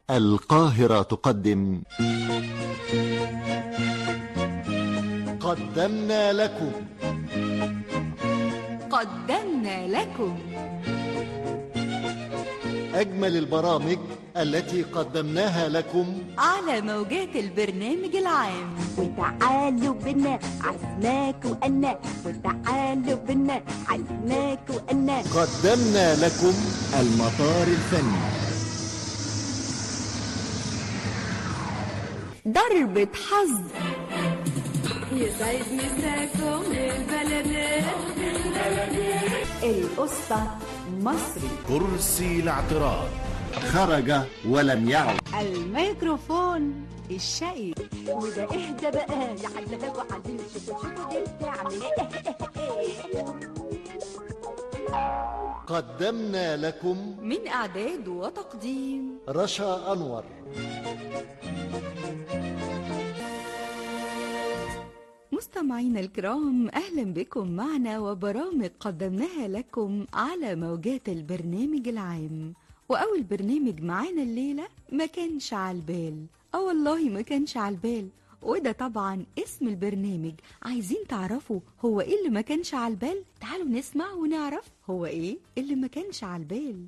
القاهرة تقدم. قدمنا لكم أجمل البرامج التي قدمناها لكم على موجات البرنامج العام. وتعالوا بنا عزماك وأنا، وتعالوا بنا عزماك وأنا. قدمنا لكم المطار الفني. ضربة حظ. يسعد مساكم البلدين. القصة مصري. كرسي الاعتراض خرج ولم يعد. الميكروفون الشقي. وده اهدى بقى يا حلاوة وعلي، شوفوا دي بتعمل ايه. قدمنا لكم من إعداد وتقديم رشا أنور. مستمعينا الكرام، أهلا بكم معنا وبرامج قدمناها لكم على موجات البرنامج العام. وأول برنامج معانا الليلة ما كانش على البال، والله ما كانش على البال، وده طبعا اسم البرنامج. عايزين تعرفوا هو ايه اللي ما كانش على البال؟ تعالوا نسمع ونعرف هو ايه اللي ما كانش على البال.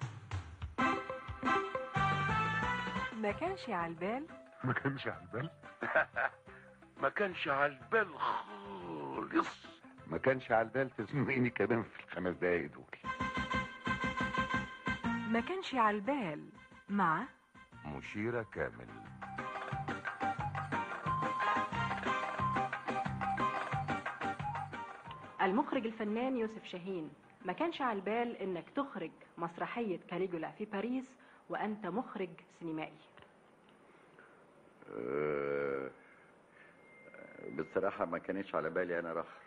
ما كانش على البال. ما كانش على البال. ما كانش على البال خالص. ما كانش على البال تسمعيني كمان في ال5 دقايق دول. ما كانش على البال مع مشيرة كامل. المخرج الفنان يوسف شاهين. ما كانش على البال انك تخرج مسرحية كاليجولا في باريس وانت مخرج سينمائي. بصراحة ما كانتش على بالي أنا رخر.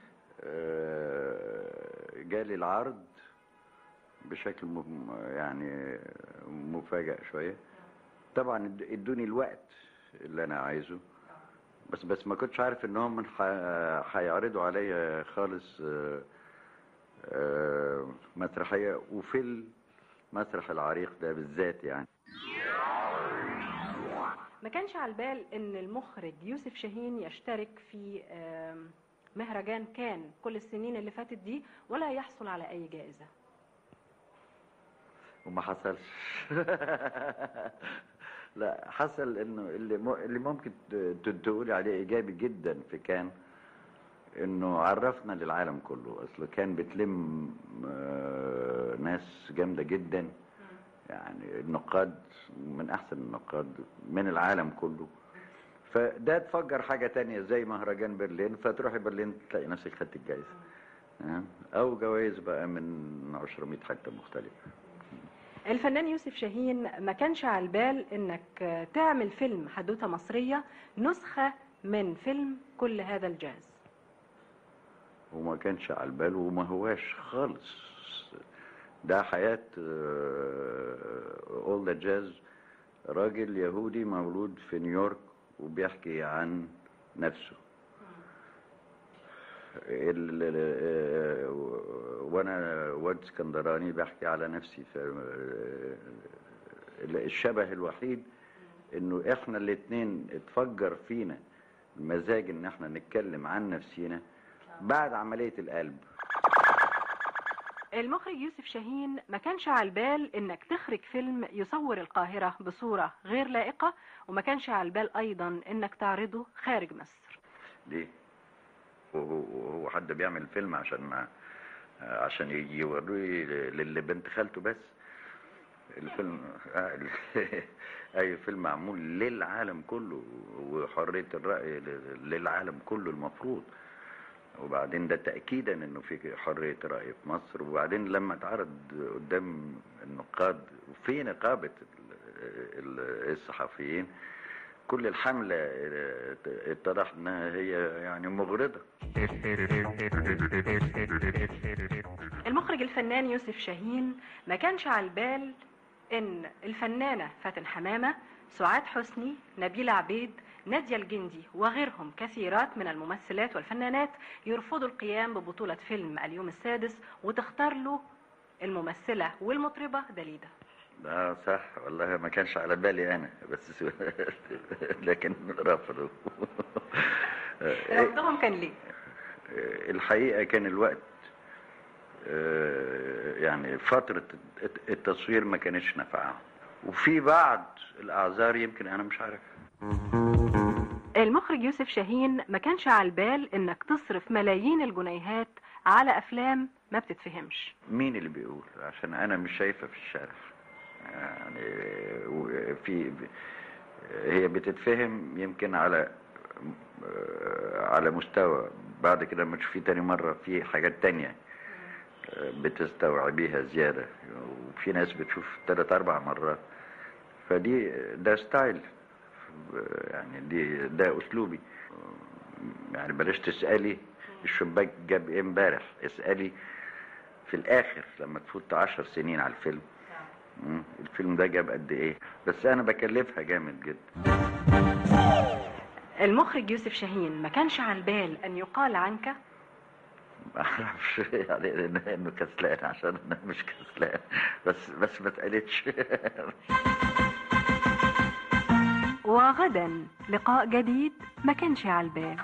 جالي العرض بشكل يعني مفاجئ شوية. طبعا ادوني الوقت اللي أنا عايزه، بس ما كنتش عارف إنهم هيعرضوا عليا خالص مسرحية، وفي المسرح العريق ده بالذات يعني. ما كانش على البال ان المخرج يوسف شاهين يشترك في مهرجان كان كل السنين اللي فاتت دي ولا يحصل على اي جائزة. وما حصلش. لا، حصل انه اللي ممكن تقولي عليه ايجابي جدا في كان انه عرفنا للعالم كله. اصل كان بتلم ناس جامدة جدا، يعني النقاد من احسن النقاد من العالم كله. فده تفجر حاجة تانية زي مهرجان برلين، فتروحي برلين تلاقي نفسك خدت الجائزة، او جوائز بقى من 200 حتة مختلفة. الفنان يوسف شاهين ما كانش على البال انك تعمل فيلم حدوتة مصرية نسخة من فيلم كل هذا الجاز. وما كانش على البال وما هواش خالص. ده حياة All the Jazz، راجل يهودي مولود في نيويورك وبيحكي عن نفسه. وانا واد اسكندراني بحكي على نفسي. الشبه الوحيد انه احنا الاتنين اتفجر فينا المزاج ان احنا نتكلم عن نفسينا بعد عملية القلب. المخرج يوسف شاهين ما كانش على البال انك تخرج فيلم يصور القاهرة بصورة غير لائقة، وما كانش على البال ايضا انك تعرضه خارج مصر. ليه؟ وهو حد بيعمل فيلم عشان يوروه للي بنت خالته بس؟ الفيلم اي فيلم معمول للعالم كله وحرية الرأي للعالم كله المفروض. وبعدين ده تأكيدا انه في حرية رأي في مصر. وبعدين لما اتعرض قدام النقاد وفي نقابة الصحفيين، كل الحملة اتضح انها هي يعني مغرضة. المخرج الفنان يوسف شاهين ما كانش على البال ان الفنانة فاتن حمامة، سعاد حسني، نبيلة عبيد، نادية الجندي وغيرهم كثيرات من الممثلات والفنانات يرفضوا القيام ببطولة فيلم اليوم السادس وتختار له الممثلة والمطربة داليدا. صح والله، ما كانش على بالي انا بس لكن رفضوا. رفضهم كان ليه؟ الحقيقة كان الوقت يعني فترة التصوير ما كانتش نافعة، وفي بعض الأعذار يمكن أنا مش عارف. المخرج يوسف شاهين ما كانش على البال انك تصرف ملايين الجنيهات على افلام ما بتتفهمش. مين اللي بيقول؟ عشان أنا مش شايفة في الشارع يعني. هي بتتفهم يمكن على مستوى، بعد كده لما تشوفيه تاني مرة في حاجات تانية بتستوعبيها زيادة، وفي ناس بتشوف 3-4 مرات. ده ستايل يعني، ده أسلوبي يعني. بلاش تسألي الشباك جاب ايه امبارح، اسألي في الآخر لما تفوت 10 سنين على الفيلم ده جاب قد ايه. بس أنا بكلفها جامد جدا. المخرج يوسف شاهين ما كانش على البال ان يقال عنك؟ ما اعرفش يعني انه كسلان، عشان انا مش كسلان، بس ما اتقالتش. وغدا لقاء جديد ما كانش على البال.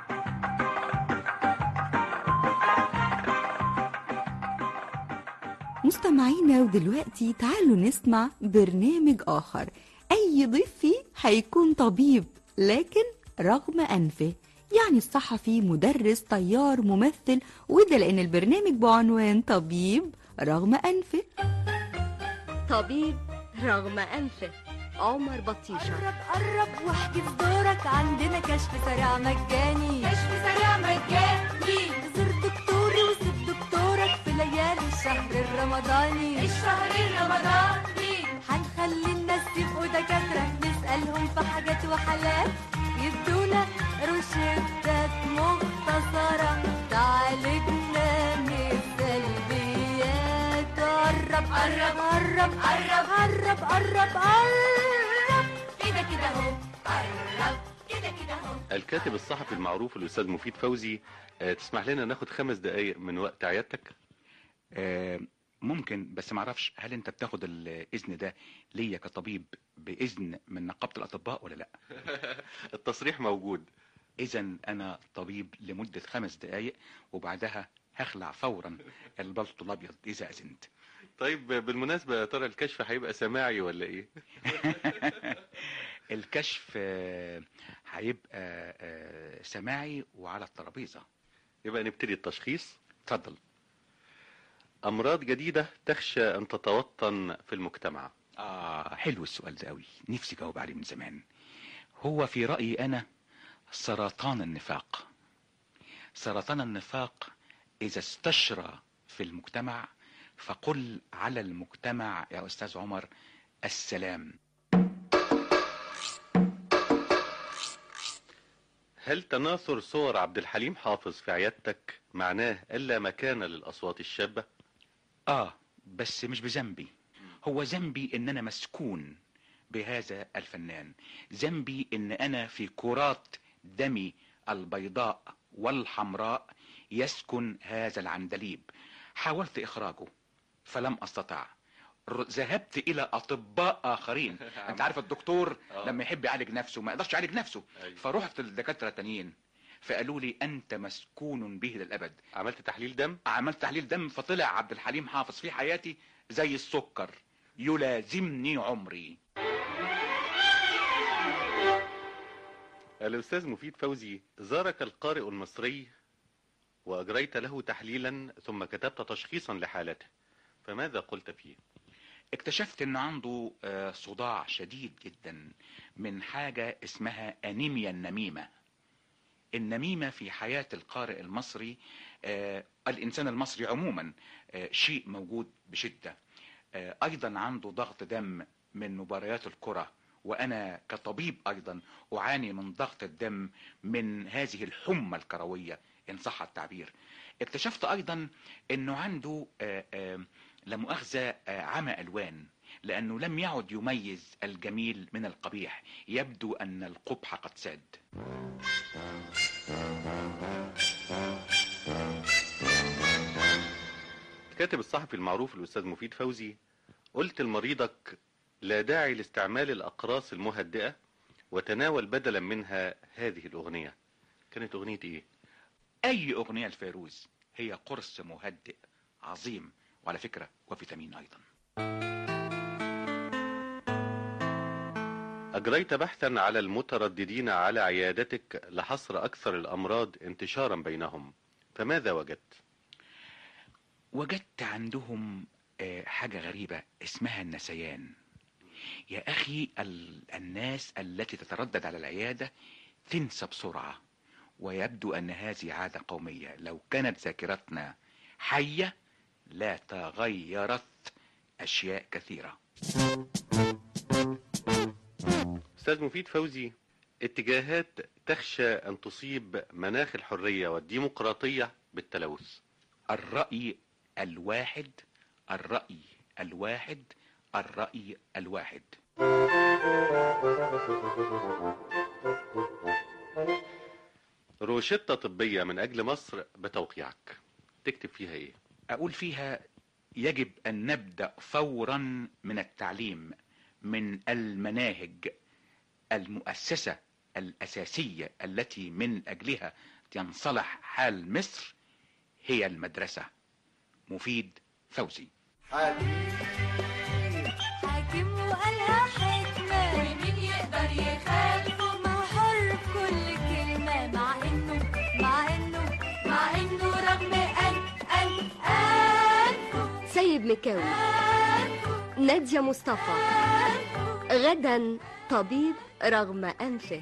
مستمعينا، ودلوقتي تعالوا نسمع برنامج آخر أي ضيف فيه هيكون طبيب، لكن رغم أنفه، يعني الصحفي، مدرس، طيار، ممثل، وده لأن البرنامج بعنوان طبيب رغم أنفه. طبيب رغم أنفه، عمر بطيشة. قرب واحجز دورك، عندنا كشف سريع مجاني. كشف سريع مجاني. زور دكتوري وسيب دكتورك في ليالي الشهر الرمضاني. الشهر الرمضاني هنخلي الناس يبقوا دكاترة، نسألهم في حاجات وحالات، يدونا روشتات مختصرة تعالجنا من السلبيات. قرب قرب قرب قرب قرب قرب قرب كده كده اهو، قرب كده كده اهو. الكاتب الصحفي المعروف الأستاذ مفيد فوزي، تسمح لنا ناخد 5 دقايق من وقت عيادتك؟ ممكن، بس معرفش هل انت بتاخد الاذن ده ليا كطبيب باذن من نقابة الاطباء ولا لا؟ التصريح موجود. اذا انا طبيب لمدة 5 دقايق، وبعدها هخلع فورا البلطو الابيض اذا اذنت. طيب بالمناسبة يا ترى الكشف هيبقى سماعي ولا ايه؟ الكشف هيبقى سماعي وعلى الترابيزة. يبقى نبتدي التشخيص. اتفضل. أمراض جديدة تخشى أن تتوطن في المجتمع. حلو السؤال ده قوي، نفسي جاوب عليه من زمان. هو في رأيي أنا سرطان النفاق. سرطان النفاق إذا استشرى في المجتمع فقل على المجتمع يا أستاذ عمر السلام. هل تناثر صور عبد الحليم حافظ في عيادتك معناه ألا مكان للأصوات الشابة؟ بس مش بذنبي. هو ذنبي ان انا مسكون بهذا الفنان، ذنبي ان انا في كرات دمي البيضاء والحمراء يسكن هذا العندليب. حاولت اخراجه فلم استطع، ذهبت الى اطباء اخرين. انت عارف الدكتور لما يحب يعالج نفسه ما يقدرش يعالج نفسه. فرحت للدكاترة تانيين فقالوا لي انت مسكون به للابد. عملت تحليل دم؟ عملت تحليل دم، فطلع عبد الحليم حافظ في حياتي زي السكر يلازمني عمري. الأستاذ مفيد فوزي، زارك القارئ المصري وأجريت له تحليلا ثم كتبت تشخيصا لحالته، فماذا قلت فيه؟ اكتشفت انه عنده صداع شديد جدا من حاجة اسمها أنيميا النميمة. النميمة في حياة القارئ المصري، الإنسان المصري عموما، شيء موجود بشدة. أيضا عنده ضغط دم من مباريات الكرة، وأنا كطبيب أيضا أعاني من ضغط الدم من هذه الحمى الكروية إن صح التعبير. اكتشفت أيضا أنه عنده لمؤاخذة عمى ألوان، لأنه لم يعد يميز الجميل من القبيح. يبدو أن القبح قد ساد. الكاتب الصحفي المعروف الأستاذ مفيد فوزي، قلت لمريضك لا داعي لاستعمال الأقراص المهدئة، وتناول بدلا منها هذه الأغنية. كانت أغنية إيه؟ أي أغنية لفيروز هي قرص مهدئ عظيم، وعلى فكرة وفيتامين أيضا. أجريت بحثا على المترددين على عيادتك لحصر أكثر الأمراض انتشارا بينهم، فماذا وجدت؟ وجدت عندهم حاجة غريبة اسمها النسيان. يا أخي الناس التي تتردد على العيادة تنسى بسرعة، ويبدو أن هذه عادة قومية. لو كانت ذاكرتنا حية لا تغيرت أشياء كثيرة. أستاذ مفيد فوزي، اتجاهات تخشى أن تصيب مناخ الحرية والديمقراطية بالتلوث. الرأي الواحد، الرأي الواحد، الرأي الواحد. روشتة طبية من أجل مصر بتوقيعك، تكتب فيها إيه؟ أقول فيها يجب أن نبدأ فورا من التعليم، من المناهج. المؤسسة الأساسية التي من أجلها ينصلح حال مصر هي المدرسة. مفيد فوزي. حاكم وقالها حكمة، ومين يقدر يخالفه؟ ما هو حر بكل كلمة، مع إنه رغم أنفه. سيد مكاوي، نادية مصطفى، غدا طبيب رغم أنفه.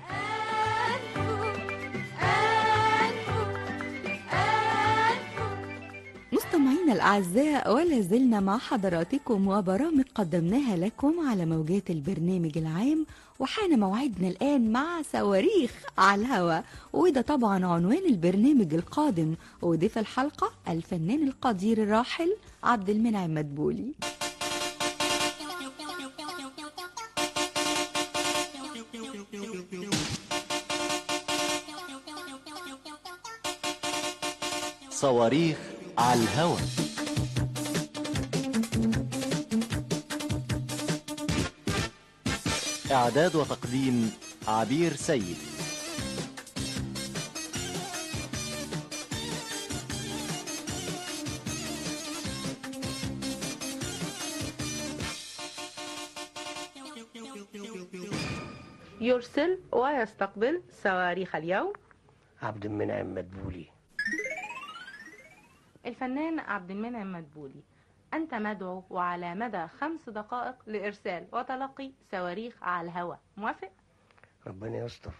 مستمعينا الأعزاء، ولا زلنا مع حضراتكم وبرامج قدمناها لكم على موجات البرنامج العام، وحان موعدنا الآن مع صواريخ على الهواء، وده طبعا عنوان البرنامج القادم. وضيف الحلقة الفنان القدير الراحل عبد المنعم مدبولي. صواريخ على الهوا. إعداد وتقديم عبير سيد. يرسل ويستقبل صواريخ اليوم عبد المنعم مدبولي. الفنان عبد المنعم مدبولي، أنت مدعو وعلى مدى 5 دقائق لإرسال وتلقي صواريخ على الهواء. موافق؟ ربنا يستر.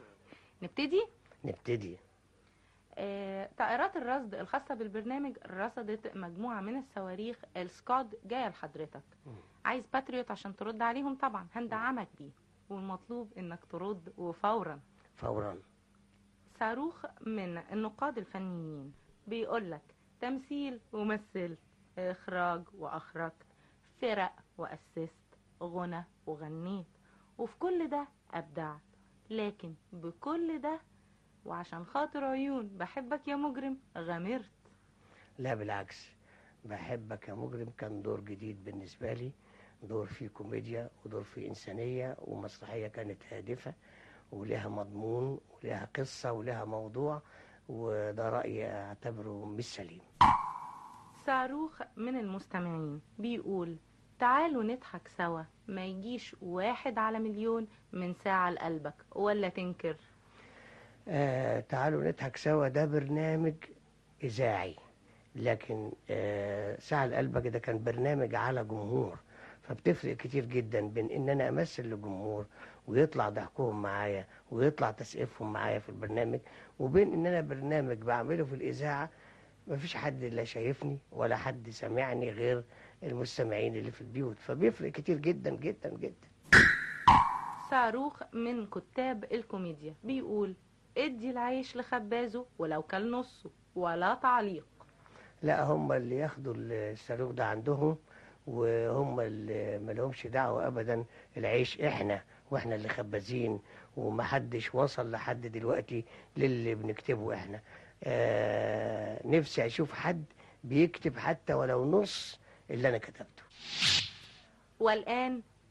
نبتدي. طائرات الرصد الخاصة بالبرنامج رصدت مجموعة من الصواريخ السكاد جاية لحضرتك. عايز باتريوت عشان ترد عليهم، طبعا هندعمك بيه، والمطلوب انك ترد وفورا. صاروخ من النقاد الفنيين بيقولك تمثيل ومثلت، اخراج واخرجت، فرق واسست، غنى وغنيت، وفي كل ده ابدعت. لكن بكل ده وعشان خاطر عيون بحبك يا مجرم غامرت. لا بالعكس، بحبك يا مجرم كان دور جديد بالنسبة لي، دور فيه كوميديا ودور فيه إنسانية ومسرحية كانت هادفة ولها مضمون ولها قصة ولها موضوع، وده رأيي أعتبره مش سليم. صاروخ من المستمعين بيقول تعالوا نضحك سوا، ما يجيش 1 على مليون من ساعة لقلبك، ولا تنكر؟ تعالوا نضحك سوا ده برنامج إذاعي، لكن ساعة لقلبك ده كان برنامج على جمهور، فبتفرق كتير جدا بين ان انا امثل لجمهور ويطلع ضحكهم معايا ويطلع تسقيفهم معايا في البرنامج، وبين ان انا برنامج بعمله في الاذاعه مفيش حد لا شايفني ولا حد سامعني غير المستمعين اللي في البيوت، فبيفرق كتير جدا جدا جدا. صاروخ من كتاب الكوميديا بيقول ادي العيش لخبازه ولو كل نصه ولا تعليق. لا، هم اللي ياخدوا الصاروخ ده عندهم، وهم اللي مالهمش دعوه ابدا، العيش احنا واحنا اللي خبازين، ومحدش وصل لحد دلوقتي للي بنكتبه احنا. نفسي اشوف حد بيكتب حتى ولو نص اللي انا كتبته. والان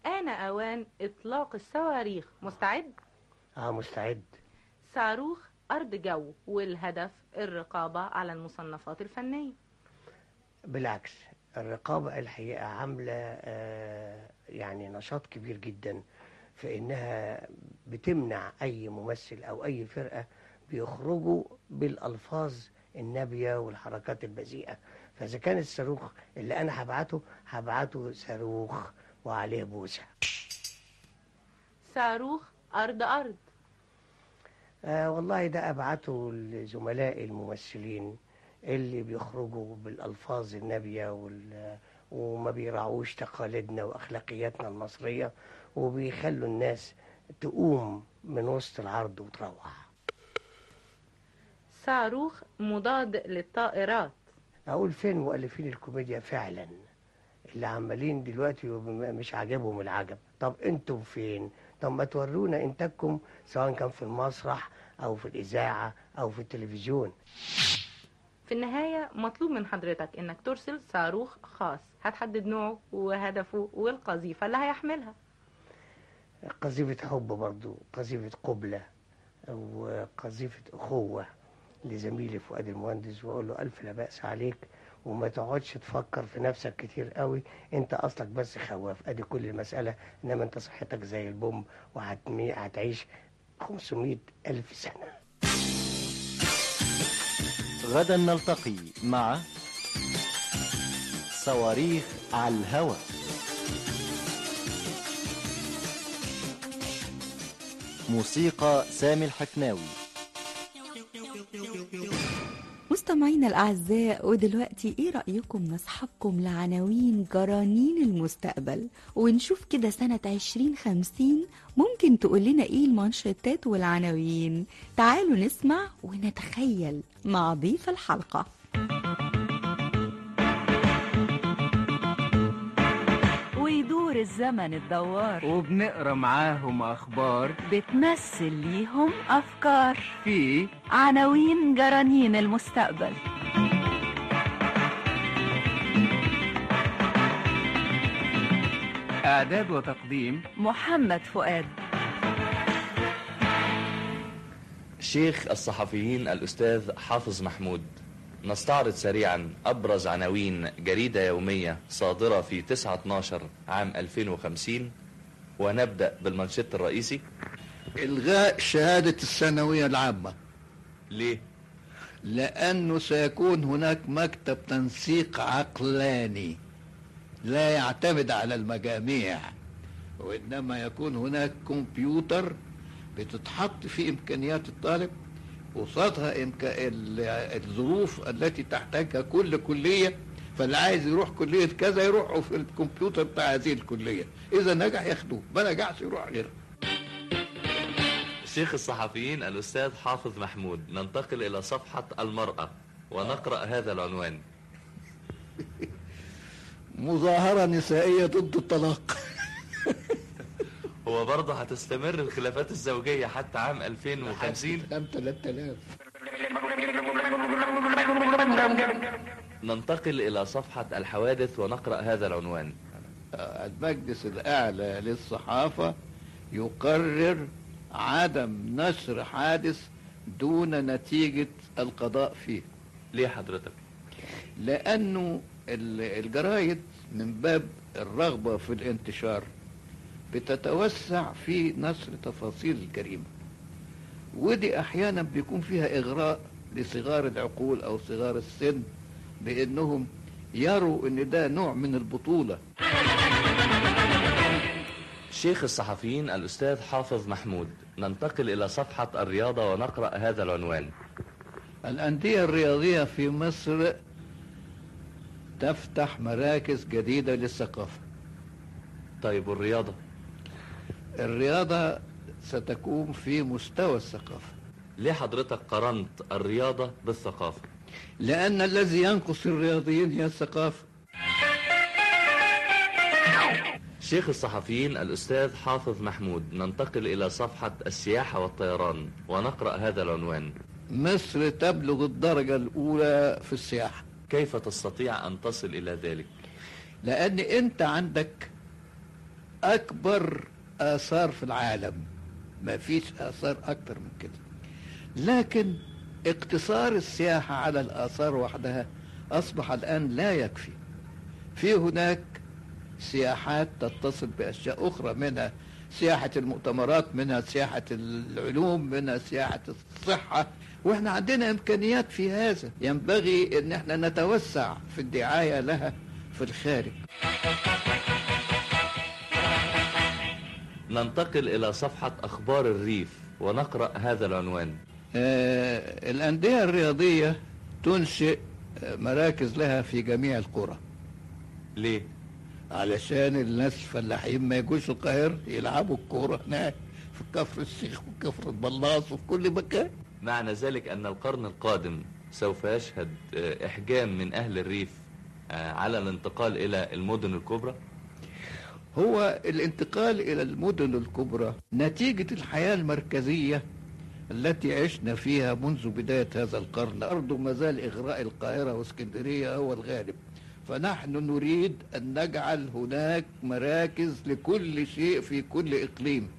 آن أوان إطلاق الصواريخ. مستعد؟ مستعد. صاروخ أرض جو، والهدف الرقابة على المصنفات الفنية. بالعكس، الرقابة الحقيقة عاملة يعني نشاط كبير جدا في إنها بتمنع أي ممثل أو أي فرقة بيخرجوا بالألفاظ النابية والحركات البذيئة. فإذا كان الصاروخ اللي أنا هبعته صاروخ وعليه بوسة. صاروخ أرض. والله ده أبعته لزملائي الممثلين اللي بيخرجوا بالألفاظ النابية وما بيراعوش تقاليدنا وأخلاقياتنا المصرية، وبيخلوا الناس تقوم من وسط العرض وتروح. صاروخ مضاد للطائرات. أقول فين مؤلفين الكوميديا فعلا اللي عمالين دلوقتي مش عاجبهم العجب؟ طب انتم فين؟ طب ما تورونا انتاجكم، سواء كان في المسرح أو في الإذاعة أو في التلفزيون. في النهاية مطلوب من حضرتك انك ترسل صاروخ خاص، هتحدد نوعه وهدفه والقذيفة اللي هيحملها. قذيفة حب برضو، قذيفة قبلة، وقذيفة أخوة لزميلي فؤاد المهندس، وأقول له ألف لا بأس عليك، وما تقعدش تفكر في نفسك كتير قوي، انت أصلك بس خواف، أدي كل المسألة، إنما انت صحتك زي البوم وهتعيش 500,000 سنة. غدا نلتقي مع صواريخ على الهوى. موسيقى سامي الحفناوي. مستمعينا الأعزاء، ودلوقتي إيه رأيكم نصحبكم لعناوين جرانين المستقبل، ونشوف كده سنة 2050 ممكن تقول لنا إيه المانشيتات والعناوين. تعالوا نسمع ونتخيل مع ضيف الحلقة. ويدور الزمن الدوار، وبنقرا معاهم اخبار بتمثل ليهم افكار في عناوين جرانين المستقبل. اعداد وتقديم محمد فؤاد. شيخ الصحفيين الأستاذ حافظ محمود. نستعرض سريعا أبرز عناوين جريدة يومية صادرة في 9/12 عام 2050، ونبدأ بالمنشط الرئيسي: إلغاء شهادة الثانوية العامة. ليه؟ لأنه سيكون هناك مكتب تنسيق عقلاني لا يعتمد على المجاميع، وإنما يكون هناك كمبيوتر بتتحط في إمكانيات الطالب، قصادها الظروف التي تحتاجها كل كلية، فاللي عايز يروح كلية كذا يروحوا في الكمبيوتر بتاع هذه الكلية، إذا نجح ياخدوه، ما نجحش يروح غيره. شيخ الصحفيين الأستاذ حافظ محمود. ننتقل إلى صفحة المرأة ونقرأ هذا العنوان: مظاهرة نسائية ضد الطلاق. هو برضه هتستمر الخلافات الزوجية حتى عام 2050؟ عام 3000. ننتقل إلى صفحة الحوادث ونقرأ هذا العنوان: المجلس الأعلى للصحافة يقرر عدم نشر حادث دون نتيجة القضاء فيه. ليه حضرتك؟ لأنه الجرايد من باب الرغبة في الانتشار بتتوسع في نشر تفاصيل الجريمة، ودي أحيانا بيكون فيها إغراء لصغار العقول أو صغار السن بأنهم يروا أن ده نوع من البطولة. شيخ الصحفيين الأستاذ حافظ محمود. ننتقل إلى صفحة الرياضة ونقرأ هذا العنوان: الأندية الرياضية في مصر تفتح مراكز جديدة للثقافة. طيب والرياضة؟ الرياضة ستكون في مستوى الثقافة. ليه حضرتك قارنت الرياضة بالثقافة؟ لأن الذي ينقص الرياضيين هي الثقافة. شيخ الصحفيين الأستاذ حافظ محمود. ننتقل إلى صفحة السياحة والطيران ونقرأ هذا العنوان: مصر تبلغ الدرجة الأولى في السياحة. كيف تستطيع أن تصل إلى ذلك؟ لأن أنت عندك أكبر آثار في العالم، ما فيش آثار أكتر من كده. لكن اقتصار السياحة على الآثار وحدها أصبح الآن لا يكفي. في هناك سياحات تتصل بأشياء أخرى، منها سياحة المؤتمرات، منها سياحة العلوم، منها سياحة الصحة، وإحنا عندنا إمكانيات في هذا. ينبغي أن احنا نتوسع في الدعاية لها في الخارج. ننتقل إلى صفحة أخبار الريف ونقرأ هذا العنوان. الأندية الرياضية تنشئ مراكز لها في جميع القرى. ليه؟ علشان الناس الفلاحين ما يجوش القاهرة يلعبوا الكورة هناك في كفر الشيخ وكفر البلاص وفي كل مكان. معنى ذلك أن القرن القادم سوف يشهد إحجام من أهل الريف على الانتقال إلى المدن الكبرى؟ هو الانتقال إلى المدن الكبرى نتيجة الحياة المركزية التي عشنا فيها منذ بداية هذا القرن. أرض ما زال إغراء القاهرة واسكندرية هو الغالب، فنحن نريد أن نجعل هناك مراكز لكل شيء في كل إقليم.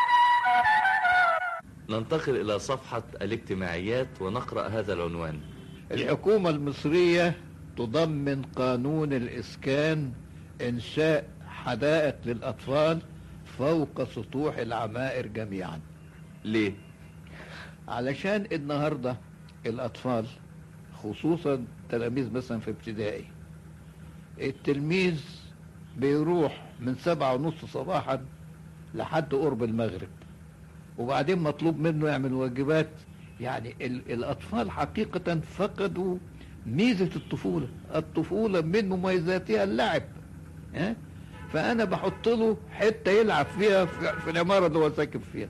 ننتقل إلى صفحة الاجتماعيات ونقرأ هذا العنوان. الحكومة المصرية تضمن قانون الإسكان إنشاء حدائق للأطفال فوق سطوح العمائر جميعا. ليه؟ علشان النهاردة الأطفال خصوصا تلاميذ مثلا في ابتدائي، التلميذ بيروح من 7:30 صباحا لحد قرب المغرب، وبعدين مطلوب منه يعمل واجبات. يعني الأطفال حقيقة فقدوا ميزة الطفولة. الطفولة من مميزاتها اللعب، فأنا بحط له حتة يلعب فيها في العمارة اللي هو ساكن فيها.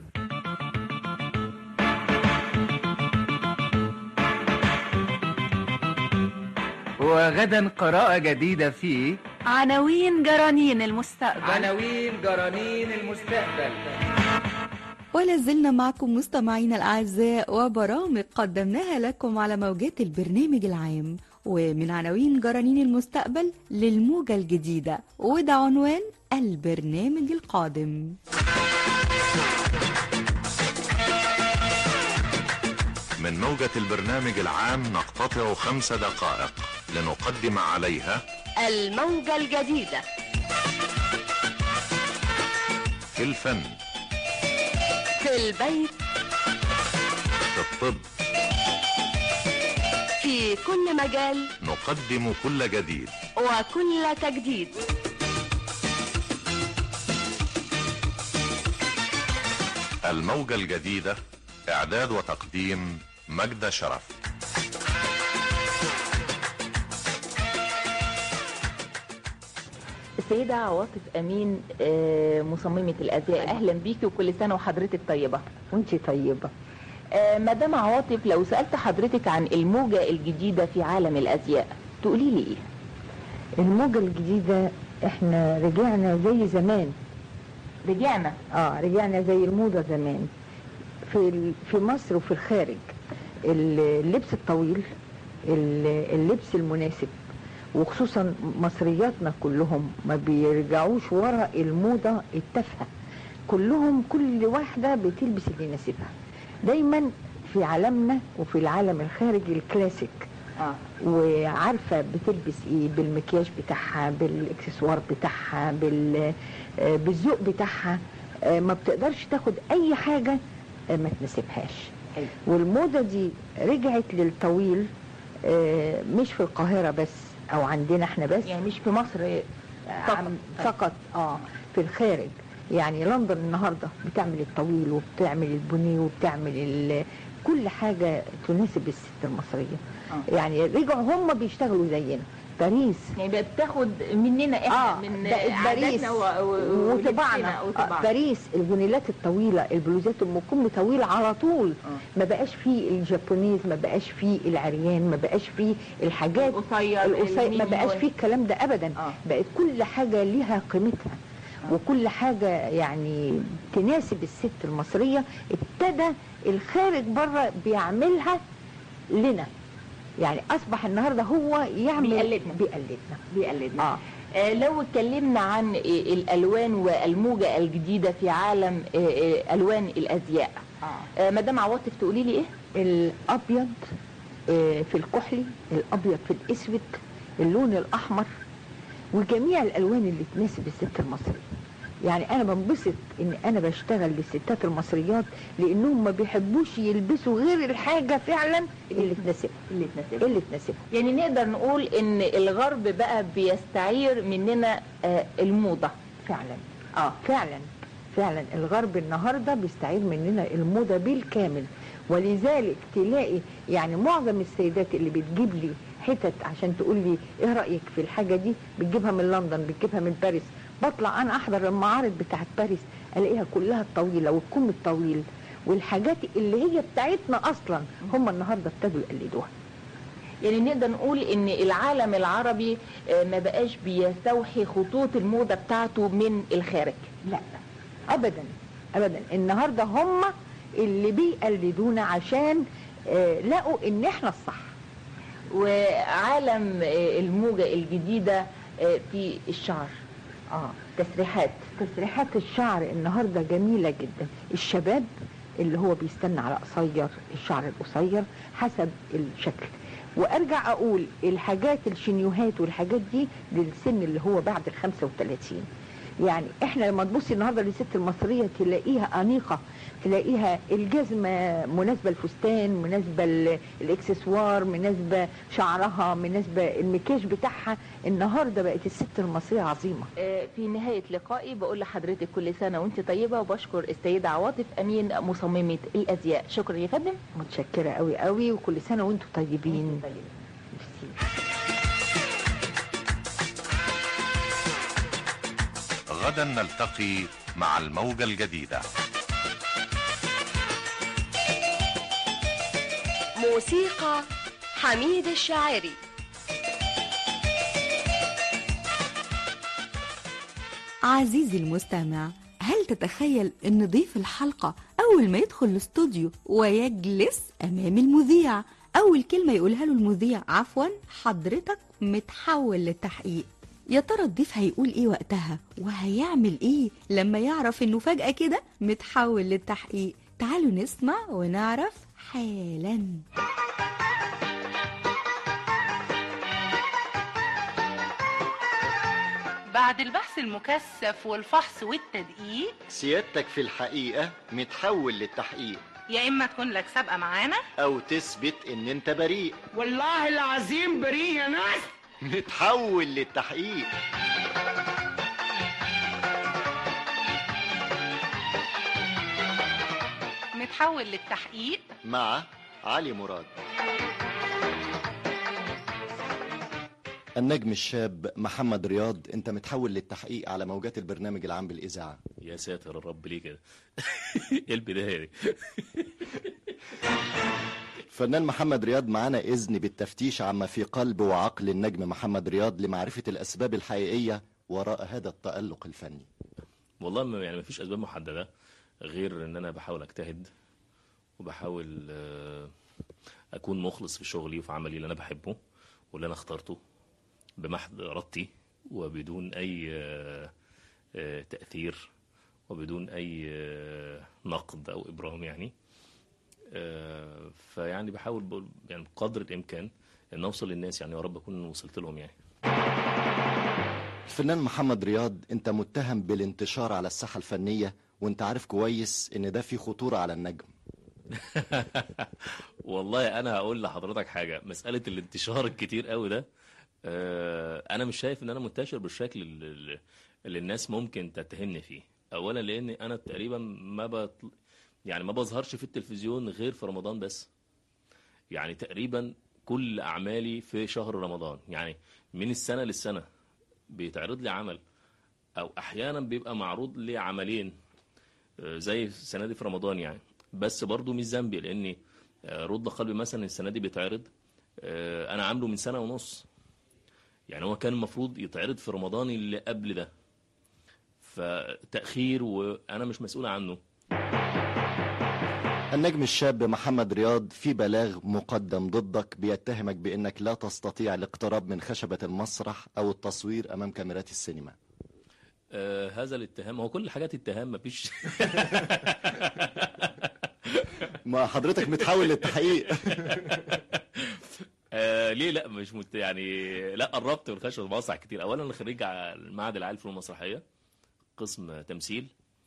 وغدا قراءة جديدة في عناوين جرانين المستقبل. عناوين جرانين المستقبل. ولا زلنا معكم مستمعينا الأعزاء وبرامج قدمناها لكم على موجات البرنامج العام، ومن عناوين جرانين المستقبل للموجة الجديدة، وده عنوان البرنامج القادم. من موجة البرنامج العام نقتطع 5 دقائق لنقدم عليها الموجة الجديدة في الفن، في البيت، في الطب، في كل مجال نقدم كل جديد وكل تجديد. الموجة الجديدة، إعداد وتقديم مجدة شرف. السيدة عواطف أمين مصممة الأزياء، أهلا بيكي وكل سنة وحضرتك طيبة. وانتي طيبة. مدام عواطف، لو سألت حضرتك عن الموجة الجديدة في عالم الأزياء تقولي لي إيه؟ الموجة الجديدة احنا رجعنا زي زمان. رجعنا زي الموضة زمان في مصر وفي الخارج. اللبس الطويل، اللبس المناسب، وخصوصا مصرياتنا كلهم ما بيرجعوش ورا الموضة التافهة. كلهم كل واحدة بتلبس اللي يناسبها. دايما في عالمنا وفي العالم الخارجي الكلاسيك، وعارفة بتلبس ايه بالمكياج بتاعها، بالاكسسوار بتاعها، بالذوق بتاعها. ما بتقدرش تاخد اي حاجة ما تناسبهاش. والموضة دي رجعت للطويل، مش في القاهرة بس او عندنا احنا بس، يعني مش في مصر فقط في الخارج. يعني لندن النهاردة بتعمل الطويل وبتعمل البني وبتعمل كل حاجة تناسب الست المصرية. يعني رجعوا هم بيشتغلوا زينا. باريس يعني بتاخد مننا احنا من عاداتنا وطباعنا. باريس الفانيلات الطويلة، البلوزات ام كم طويلة على طول. ما بقاش فيه الجابونيز، ما بقاش فيه العريان، ما بقاش فيه الحاجات القصير، ما بقاش فيه الكلام ده ابدا. بقت كل حاجة ليها قيمتها وكل حاجة يعني تناسب الست المصرية. ابتدى الخارج بره بيعملها لنا، يعني اصبح النهارده هو يعمل بيقلدنا. لو اتكلمنا عن الالوان والموجة الجديدة في عالم الوان الازياء، مدام عواطف تقولي لي ايه؟ الابيض في الكحلي، الابيض في الاسود، اللون الاحمر، وجميع الالوان اللي تناسب الست المصرية. يعني انا بنبسط ان انا بشتغل للستات المصريات لانهم ما بيحبوش يلبسوا غير الحاجة فعلا اللي تناسبها. يعني نقدر نقول ان الغرب بقى بيستعير مننا الموضة فعلا الغرب النهاردة بيستعير مننا الموضة بالكامل. ولذلك تلاقي يعني معظم السيدات اللي بتجيب لي حتت عشان تقول لي ايه رأيك في الحاجة دي، بتجيبها من لندن، بتجيبها من باريس. بطلع انا احضر المعارض بتاعت باريس الاقيها كلها الطويلة والكم الطويل والحاجات اللي هي بتاعتنا اصلا هم النهاردة ابتدوا يقلدوها. يعني نقدر نقول ان العالم العربي ما بقاش بيستوحي خطوط الموضة بتاعته من الخارج. لا ابدا. النهاردة هم اللي بيقلدونا عشان لقوا ان احنا الصح. وعالم الموجة الجديدة في الشعر، تسريحات الشعر النهاردة جميلة جدا. الشباب اللي هو بيستنى على قصير، الشعر القصير حسب الشكل. وارجع اقول الحاجات الشنيوهات والحاجات دي للسن اللي هو بعد 35. يعني احنا لما تبصي النهارده للست المصريه تلاقيها انيقه، تلاقيها الجزمه مناسبه الفستان، مناسبه الاكسسوار، مناسبه شعرها، مناسبه المكياج بتاعها. النهارده بقت الست المصريه عظيمه. في نهايه لقائي بقول لحضرتك كل سنه وانت طيبه، وبشكر السيده عواطف امين مصممه الازياء. شكرا يا فندم. متشكره قوي قوي، وكل سنه وانتم طيبين. غدا نلتقي مع الموجة الجديدة. موسيقى حميد الشاعري. عزيزي المستمع، هل تتخيل ان ضيف الحلقة اول ما يدخل الاستوديو ويجلس امام المذيع اول كلمة يقولها له المذيع عفوا حضرتك متحول للتحقيق؟ يا ترى الضيف هيقول ايه وقتها وهيعمل ايه لما يعرف انه فجأة كده متحول للتحقيق؟ تعالوا نسمع ونعرف حالا. بعد البحث المكثف والفحص والتدقيق سيادتك في الحقيقة متحول للتحقيق، يا اما تكون لك سابقة معانا او تثبت ان انت بريء. والله العظيم بريء يا ناس. متحول للتحقيق. متحول للتحقيق مع علي مراد. النجم الشاب محمد رياض، انت متحول للتحقيق على موجات البرنامج العام بالإذاعة. يا ساتر الرب ليه كده؟ ايه البداية دي؟ الفنان محمد رياض معانا إذن بالتفتيش عما في قلب وعقل النجم محمد رياض لمعرفة الأسباب الحقيقية وراء هذا التألق الفني. والله يعني مفيش أسباب محددة غير ان انا بحاول اجتهد وبحاول اكون مخلص في شغلي وفي عملي اللي انا بحبه واللي انا اخترته بمحض ارادتي وبدون اي تأثير وبدون اي نقد او ابرام يعني. فيعني بحاول يعني بقدر الامكان ان اوصل للناس يعني، يا رب اكون وصلت لهم يعني. الفنان محمد رياض، انت متهم بالانتشار على الساحة الفنية وانت عارف كويس ان ده فيه خطورة على النجم. والله انا هقول لحضرتك حاجة، مسألة الانتشار الكتير قوي ده انا مش شايف ان انا منتشر بالشكل اللي الناس ممكن تتهمني فيه. اولا لان انا تقريبا يعني ما بظهرش في التلفزيون غير في رمضان بس. يعني تقريبا كل اعمالي في شهر رمضان، يعني من السنة للسنة بيتعرض لي عمل او احيانا بيبقى معروض لي عملين زي السنة دي في رمضان يعني. بس برضو مش ذنبي لاني رد قلبي مثلا السنة دي بيتعرض انا عامله من سنة ونص، يعني هو كان المفروض يتعرض في رمضان اللي قبل ده، فتأخير وانا مش مسؤول عنه. النجم الشاب محمد رياض في بلاغ مقدم ضدك بيتهمك بأنك لا تستطيع الاقتراب من خشبة المسرح أو التصوير أمام كاميرات السينما. هذا الاتهام، هو كل الحاجات اتهام، مفيش ما حضرتك متحول للتحقيق. ليه لا مش يعني لا قربت من خشبة المسرح كتير. اولا انا خريج المعهد العالي للفنون المسرحيه قسم تمثيل،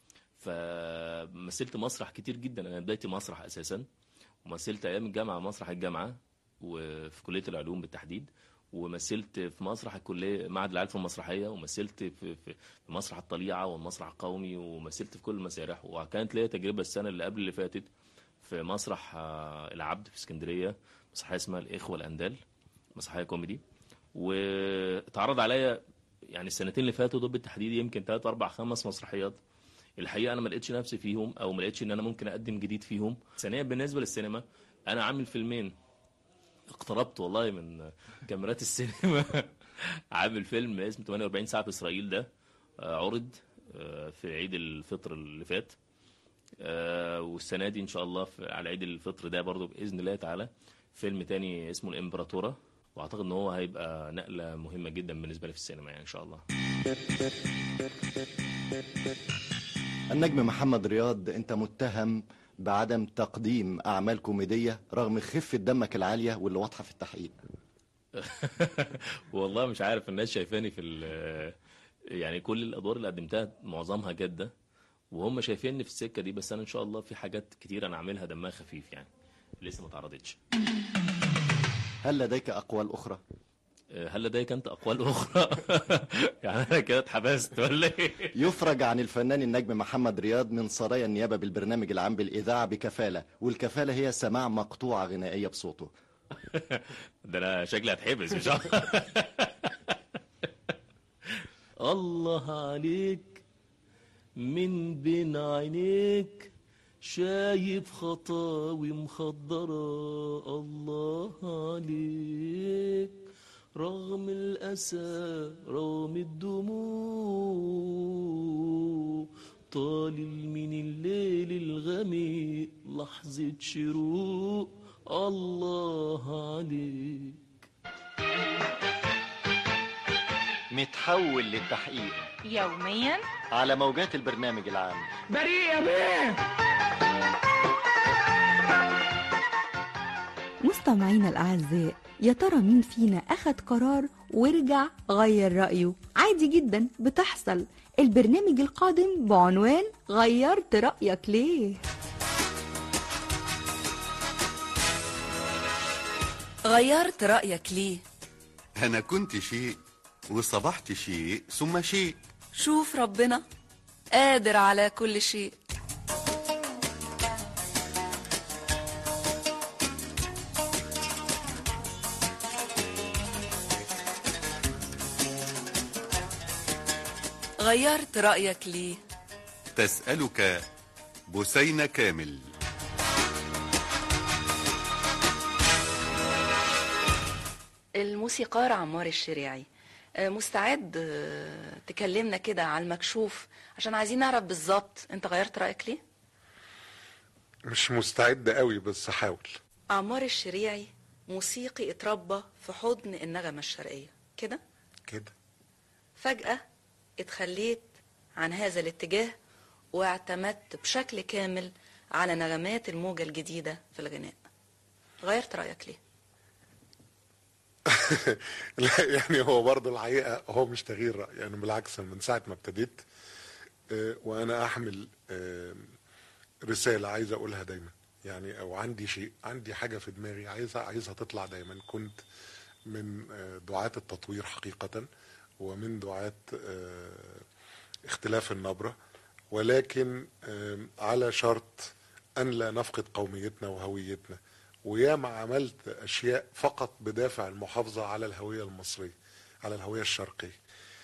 فمثلت مسرح كتير جدا. انا بدايتي مسرح اساسا، ومثلت ايام الجامعه مسرح الجامعه وفي كليه العلوم بالتحديد، ومثلت في مسرح الكليه معهد العالي للفنون المسرحيه، ومثلت في مسرح الطليعه والمسرح القومي، ومثلت في كل المسارح. وكانت ليا تجربه السنه اللي قبل اللي فاتت في مسرح العبد في اسكندريه، مسرحيه اسمها الاخوه الاندال، مسرحيه كوميدي. واتعرض عليا يعني السنتين اللي فاتوا دول بالتحديد يمكن 3 4 5 مسرحيات. الحقيقه انا ما لقيتش نفسي فيهم، او ما لقيتش ان انا ممكن اقدم جديد فيهم. ثانيا بالنسبه للسينما، انا عامل فيلمين اقتربت والله من كاميرات السينما. عامل فيلم اسمه 48 ساعه في اسرائيل، ده عرض في عيد الفطر اللي فات، والسنه دي ان شاء الله على عيد الفطر ده برضو باذن الله تعالى فيلم تاني اسمه الامبراطوره، واعتقد ان هو هيبقى نقله مهمه جدا بالنسبه لي في السينما يعني ان شاء الله. النجم محمد رياض، انت متهم بعدم تقديم اعمال كوميديه رغم خفه دمك العاليه واللي واضحه في التحقيق. والله مش عارف، الناس شايفاني في يعني كل الادوار اللي قدمتها معظمها جاده، وهم شايفيني في السكه دي، بس انا ان شاء الله في حاجات كتير انا اعملها دمها خفيف يعني لسه ما اتعرضتش. هل لديك اقوال اخرى؟ هل لديك انت اقوال اخرى؟ يعني انا كده اتحبست ولا ايه؟ يفرج عن الفنان النجم محمد رياض من سرايا النيابه بالبرنامج العام بالاذاعه بكفاله، والكفاله هي سماع مقطوعه غنائيه بصوته. ده انا شكلي هتحبس مش الله عليك من بين عينيك شايف خطاوي مخضرة، الله عليك رغم الأسى رغم الدموع، طالل من الليل الغميق لحظة شروق، الله عليك. متحول للتحقيق يوميا على موجات البرنامج العام. بريء يا بيه. مستمعينا الأعزاء، يا ترى مين فينا أخد قرار ورجع غير رأيه؟ عادي جدا بتحصل. البرنامج القادم بعنوان غيرت رأيك ليه؟ غيرت رأيك ليه؟ أنا كنت شيء وصبحت شيء ثم شيء. شوف ربنا قادر على كل شيء. غيرت رأيك ليه؟ تسألك بثينة كامل. الموسيقار عمار الشريعي، مستعد تكلمنا كده على المكشوف عشان عايزين نعرف بالظبط انت غيرت رأيك ليه؟ مش مستعد قوي بس حاول. عمار الشريعي موسيقي اتربى في حضن النغمة الشرقية كده؟ كده. فجأة اتخليت عن هذا الاتجاه واعتمدت بشكل كامل على نغمات الموجة الجديدة في الغناء. غيرت رأيك ليه؟ لا يعني هو برضه الحقيقة هو مش تغيير رأي، يعني بالعكس من ساعة ما ابتديت وأنا أحمل رسالة عايز أقولها دايما، يعني أو عندي شيء، عندي حاجة في دماغي عايزها تطلع دايما. كنت من دعاة التطوير حقيقة ومن دعاة اختلاف النبرة، ولكن على شرط أن لا نفقد قوميتنا وهويتنا. وياما عملت أشياء فقط بدافع المحافظة على الهوية المصرية، على الهوية الشرقية.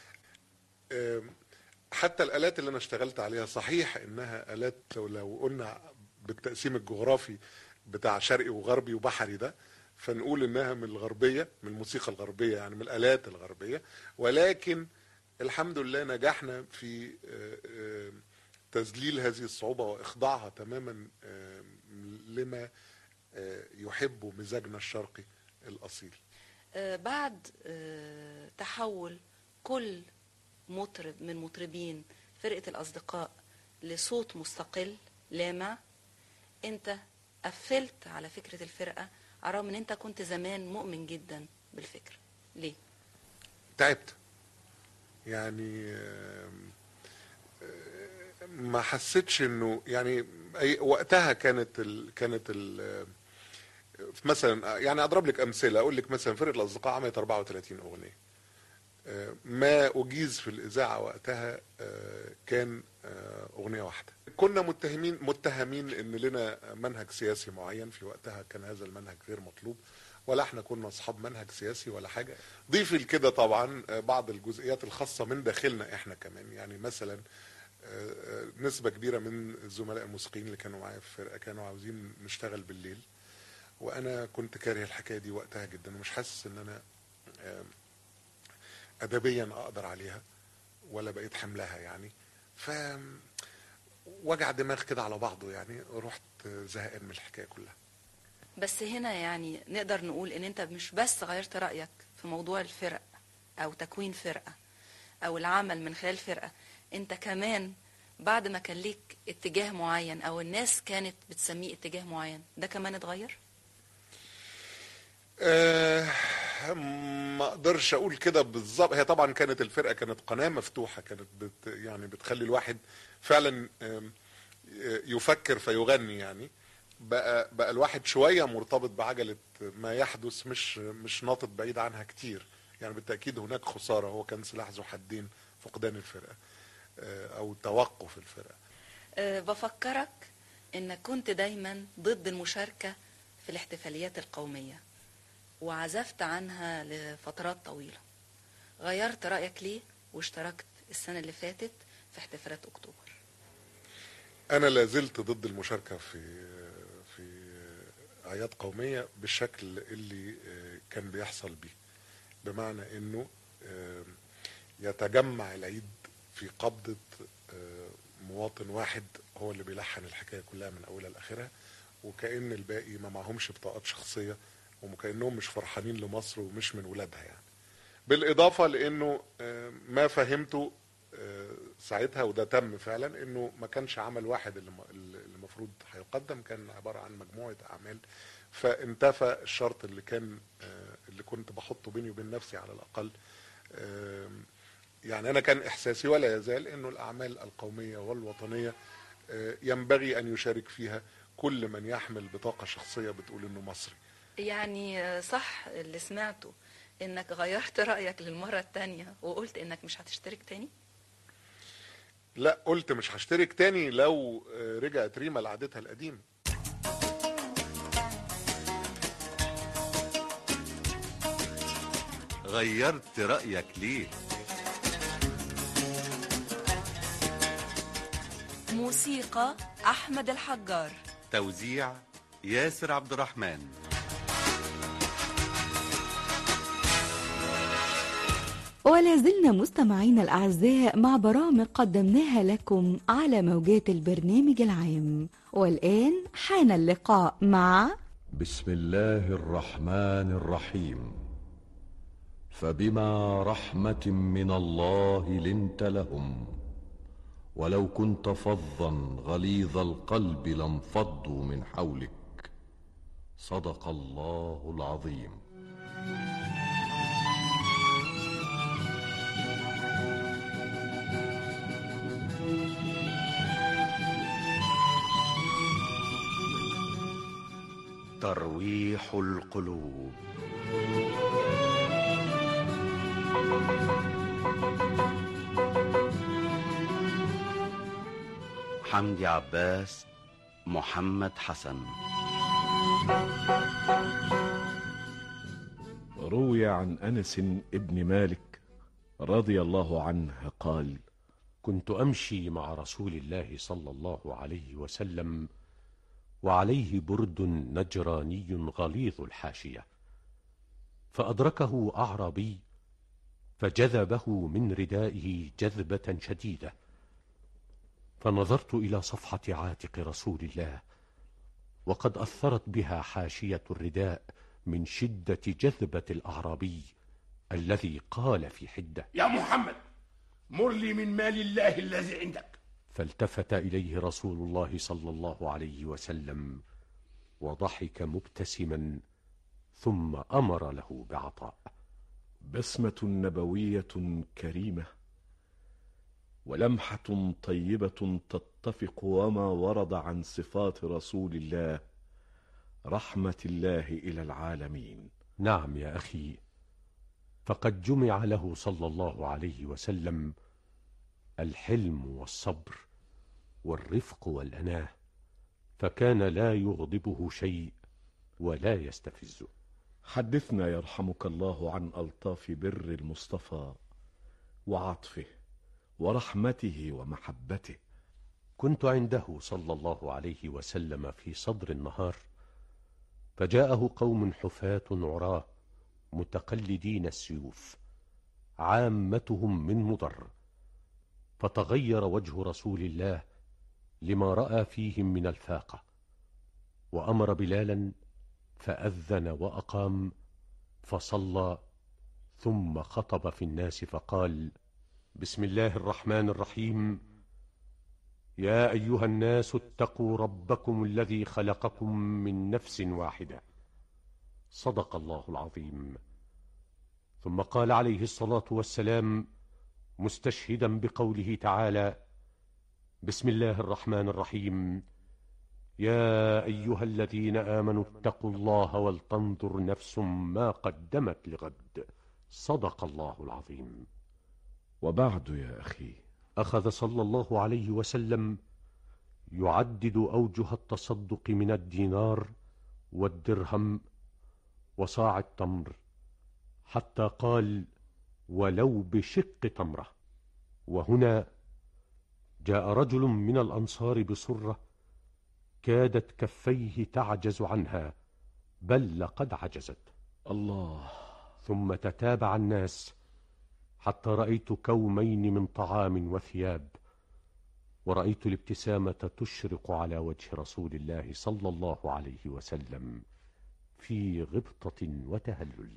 حتى الآلات اللي أنا اشتغلت عليها صحيح إنها آلات لو قلنا بالتقسيم الجغرافي بتاع شرقي وغربي وبحري ده، فنقول إنها من الغربية، من الموسيقى الغربية، يعني من الآلات الغربية، ولكن الحمد لله نجحنا في تذليل هذه الصعوبة وإخضاعها تماما لما يحبه مزاجنا الشرقي الأصيل. بعد تحول كل مطرب من مطربين فرقة الأصدقاء لصوت مستقل لامع، انت قفلت على فكرة الفرقة على الرغم ان انت كنت زمان مؤمن جدا بالفكرة. ليه؟ تعبت يعني، ما حسيتش انه يعني وقتها كانت مثلا يعني اضرب لك امثله، اقول لك مثلا فرقه الاصدقاء عملت 34 اغنيه، ما اجيز في الاذاعه وقتها كان اغنيه واحده. كنا متهمين ان لنا منهج سياسي معين، في وقتها كان هذا المنهج غير مطلوب، ولا احنا كنا اصحاب منهج سياسي ولا حاجه. ضيفي لكده طبعا بعض الجزئيات الخاصه من داخلنا احنا كمان، يعني مثلا نسبه كبيره من الزملاء الموسيقيين اللي كانوا معايا في الفرقه كانوا عاوزين نشتغل بالليل، وانا كنت كاره الحكايه دي وقتها جدا، ومش حاسس ان انا ادبيا اقدر عليها ولا بقيت حملها يعني. ف وجع دماغ كده على بعضه يعني، رحت زهقان من الحكايه كلها. بس هنا يعني نقدر نقول ان انت مش بس غيرت رأيك في موضوع الفرق او تكوين فرقة او العمل من خلال فرقة، انت كمان بعد ما كان ليك اتجاه معين او الناس كانت بتسميه اتجاه معين، ده كمان اتغير؟ ما اقدرش اقول كده بالظبط. هي طبعا كانت الفرقه كانت قناه مفتوحه، كانت يعني بتخلي الواحد فعلا يفكر فيغني يعني. بقى الواحد شويه مرتبط بعجله ما يحدث، مش ناطط بعيد عنها كتير يعني. بالتاكيد هناك خساره، هو كان سلاح ذو حدين، فقدان الفرقه او توقف الفرقه. بفكرك انك كنت دايما ضد المشاركه في الاحتفاليات القوميه وعزفت عنها لفترات طويله، غيرت رايك ليه واشتركت السنه اللي فاتت في احتفالات اكتوبر؟ انا لازلت ضد المشاركه في اعياد قوميه بالشكل اللي كان بيحصل بيه، بمعنى انه يتجمع العيد في قبضه مواطن واحد هو اللي بيلحن الحكايه كلها من اولها لاخرها، وكأن الباقي ما معهمش بطاقات شخصيه وكأنهم مش فرحانين لمصر ومش من ولادها يعني. بالاضافه لانه ما فهمته ساعتها، وده تم فعلا، انه ما كانش عمل واحد اللي المفروض هيقدم، كان عباره عن مجموعه اعمال، فانتفى الشرط اللي كنت بحطه بيني وبين نفسي على الاقل. يعني انا كان احساسي ولا يزال انه الاعمال القوميه والوطنيه ينبغي ان يشارك فيها كل من يحمل بطاقه شخصيه بتقول انه مصري. يعني صح اللي سمعته انك غيرت رأيك للمرة التانية وقلت انك مش هتشترك تاني؟ لا، قلت مش هشترك تاني لو رجعت ريما لعادتها القديمة. غيرت رأيك ليه؟ موسيقى أحمد الحجار، توزيع ياسر عبد الرحمن. ولا زلنا مستمعين الأعزاء مع برامج قدمناها لكم على موجات البرنامج العام، والآن حان اللقاء مع بسم الله الرحمن الرحيم. فبما رحمة من الله لنت لهم ولو كنت فظا غليظ القلب لانفضوا من حولك. صدق الله العظيم. ترويح القلوب. حمدي عباس، محمد حسن. روي عن أنس ابن مالك رضي الله عنه قال: كنت أمشي مع رسول الله صلى الله عليه وسلم وعليه برد نجراني غليظ الحاشية، فأدركه أعرابي فجذبه من ردائه جذبة شديدة، فنظرت إلى صفحة عاتق رسول الله، وقد أثرت بها حاشية الرداء من شدة جذبة الأعرابي الذي قال في حدة: يا محمد، مر لي من مال الله الذي عندك. فالتفت إليه رسول الله صلى الله عليه وسلم وضحك مبتسما، ثم أمر له بعطاء. بسمة نبوية كريمة ولمحة طيبة تتفق وما ورد عن صفات رسول الله رحمة الله إلى العالمين. نعم يا أخي، فقد جمع له صلى الله عليه وسلم الحلم والصبر والرفق والأناه، فكان لا يغضبه شيء ولا يستفزه. حدثنا يرحمك الله عن ألطاف بر المصطفى وعطفه ورحمته ومحبته. كنت عنده صلى الله عليه وسلم في صدر النهار، فجاءه قوم حفاة عراة متقلدين السيوف، عامتهم من مضر، فتغير وجه رسول الله لما رأى فيهم من الفاقة، وأمر بلالا فأذن وأقام فصلى، ثم خطب في الناس فقال: بسم الله الرحمن الرحيم. يا أيها الناس اتقوا ربكم الذي خلقكم من نفس واحدة، صدق الله العظيم. ثم قال عليه الصلاة والسلام مستشهدا بقوله تعالى: بسم الله الرحمن الرحيم. يا أيها الذين آمنوا اتقوا الله ولتنظر نفس ما قدمت لغد، صدق الله العظيم. وبعد يا أخي، أخذ صلى الله عليه وسلم يعدد أوجه التصدق من الدينار والدرهم وصاع التمر، حتى قال: ولو بشق تمرة. وهنا جاء رجل من الأنصار بصرة كادت كفيه تعجز عنها، بل لقد عجزت. الله. ثم تتابع الناس حتى رأيت كومين من طعام وثياب، ورأيت الابتسامة تشرق على وجه رسول الله صلى الله عليه وسلم في غبطة وتهلل.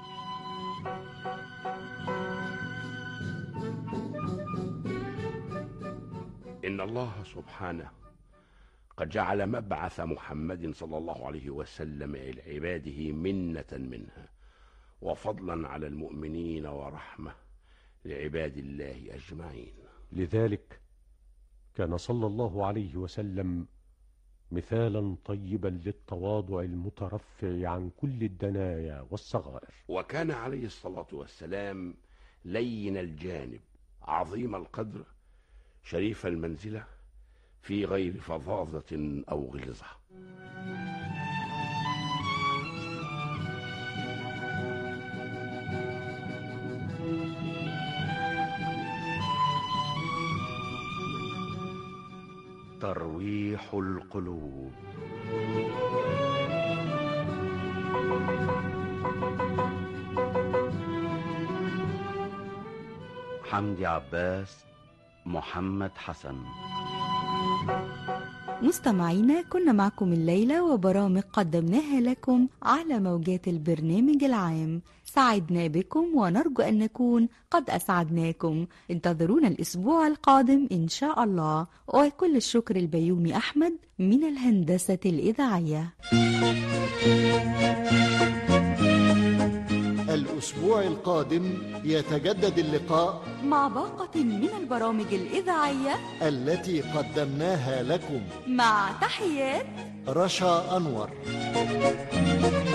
إن الله سبحانه قد جعل مبعث محمد صلى الله عليه وسلم إلى عباده منة منها وفضلا على المؤمنين ورحمة لعباد الله أجمعين. لذلك كان صلى الله عليه وسلم مثالا طيبا للتواضع المترفع عن كل الدنايا والصغائر، وكان عليه الصلاة والسلام لين الجانب عظيم القدر شريف المنزلة في غير فظاظة أو غلظة. ترويح القلوب. حمدي عباس، محمد حسن. مستمعينا، كنا معكم الليلة وبرامج قدمناها لكم على موجات البرنامج العام. سعدنا بكم ونرجو أن نكون قد أسعدناكم. انتظرونا الأسبوع القادم إن شاء الله. وكل الشكر البيومي أحمد من الهندسة الإذاعية. الأسبوع القادم يتجدد اللقاء مع باقة من البرامج الإذاعية التي قدمناها لكم، مع تحيات رشا أنور.